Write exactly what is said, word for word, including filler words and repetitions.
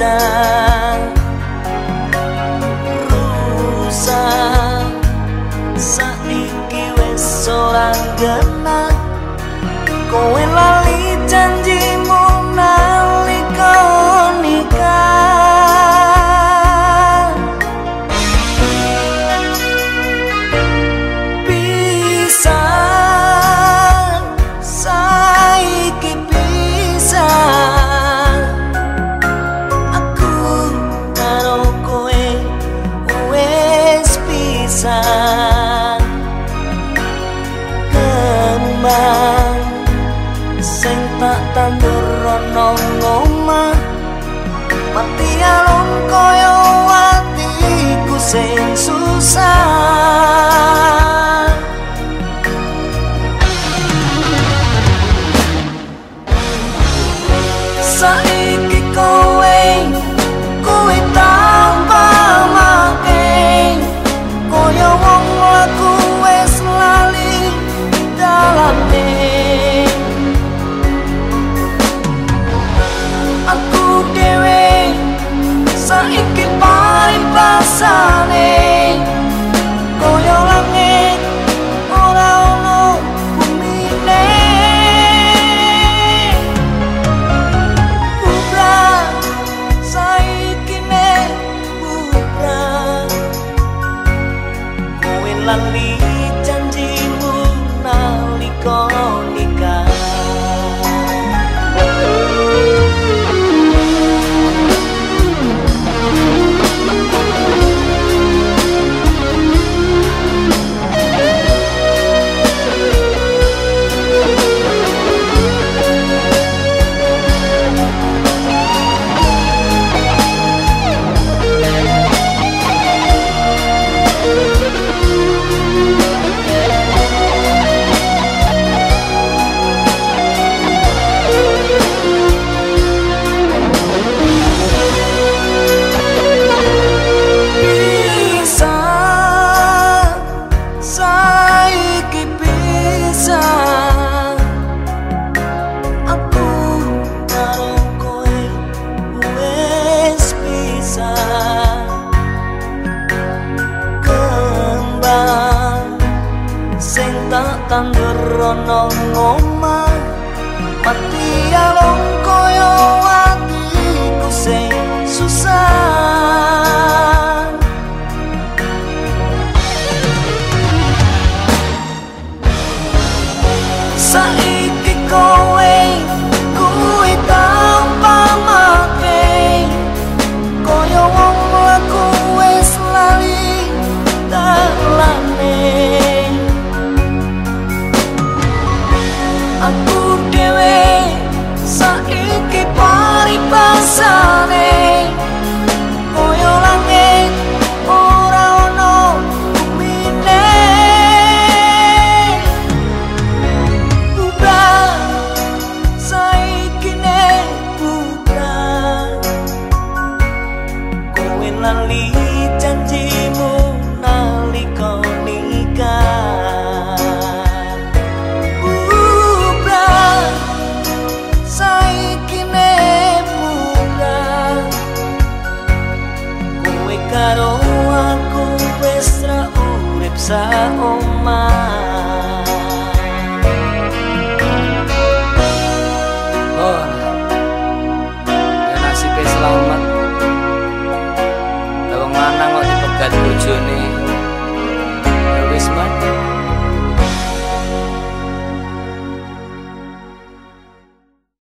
pisan rusak saiki wis ora genah kowe lali janjimu nalika nikah pisan saiki pisan aku karo kowe wis pisan kembang sing tak tandur ana ngomah mati alon kaya atiku sing susah saiki kowe kowe tanpa making kaya wong laku wis lali dalane aku dhewe saiki paling pasane kaya langit ora ono bumine bubrah saiki ne bubrah kowe lali janjimu nalika nikah sing tak tandur ana ngomah mati alon kaya atiku sing susah saiki kowe kuwi tanpa making kaya wong laku wis lali dalane aku dhewe saiki paripasane kaya langit ora ono bumine bubrah saiki ne bubrah kowe lali janjimu nalika nikah karo aku wis ra urip saomah oh ya nasibe selamat wong lanang kok dipegat bojone ya wis man